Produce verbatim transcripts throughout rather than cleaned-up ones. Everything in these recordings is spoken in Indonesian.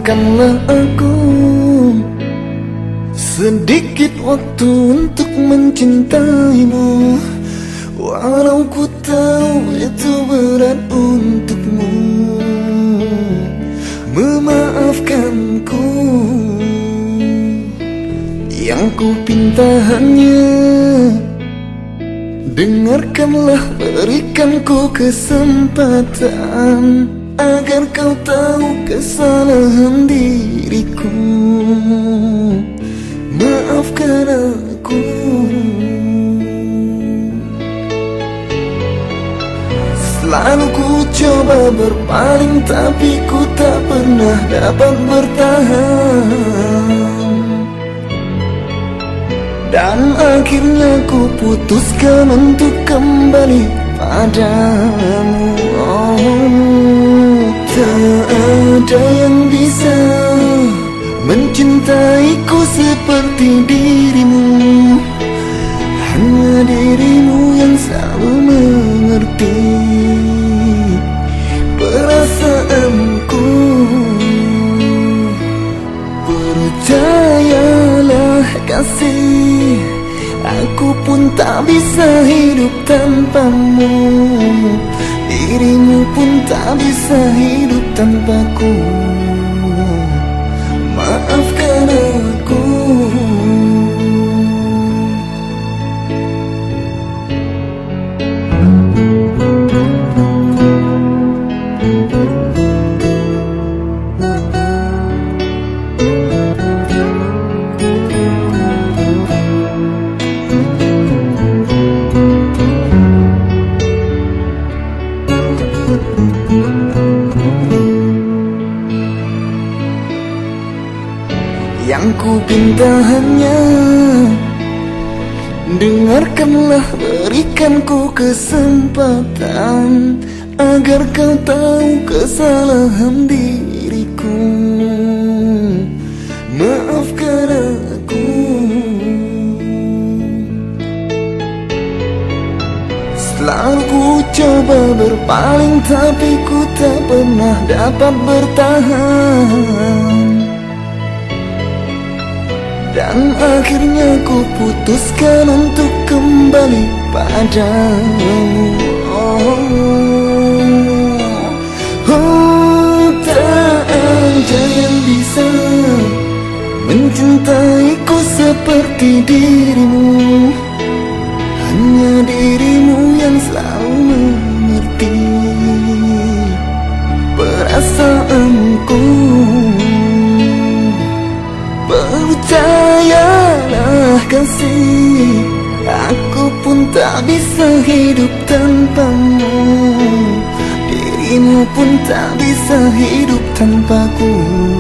Berikanlah aku sedikit waktu untuk mencintaimu, walau ku tahu itu berat untukmu. Memaafkanku, yang ku pinta hanya dengarkanlah, berikanku kesempatan agar kau tahu kesalahan diriku. Maafkan aku. Selalu ku coba berpaling, tapi ku tak pernah dapat bertahan. Dan akhirnya ku putuskan untuk kembali padamu. Oh, tak ada yang bisa mencintaiku seperti dirimu. Hanya dirimu yang selalu mengerti perasaanku. Percayalah kasih, aku pun tak bisa hidup tanpamu. Dirimu pun tak bisa hidup tanpaku. Maafkan aku. Yang ku pinta hanya dengarkanlah, berikanku kesempatan agar kau tahu kesalahan diriku. Maafkan aku. Selalu ku coba berpaling, tapi ku tak pernah dapat bertahan. Dan akhirnya ku putuskan untuk kembali padamu. Oh, oh, tak ada yang bisa mencintaiku seperti dirimu. Hanya dirimu yang selalu mengerti perasaanku. Percayalah kasih, aku pun tak bisa hidup tanpamu. Dirimu pun tak bisa hidup tanpaku.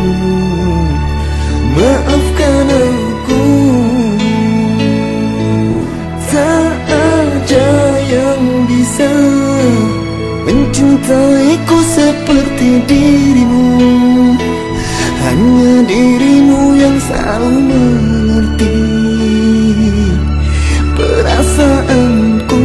Maafkan aku. Tak ada yang bisa mencintaiku seperti dirimu. Hanya dirimu yang selalu mengerti perasaanku.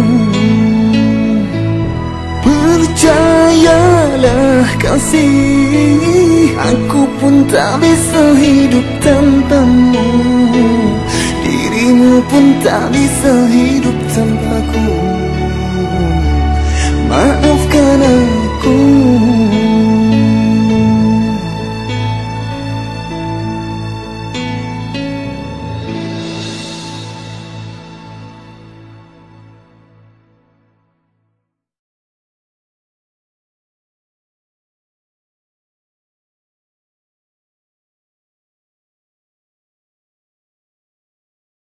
Percayalah kasih, aku pun tak bisa hidup tanpamu. Dirimu pun tak bisa hidup tanpaku. Maafkan aku.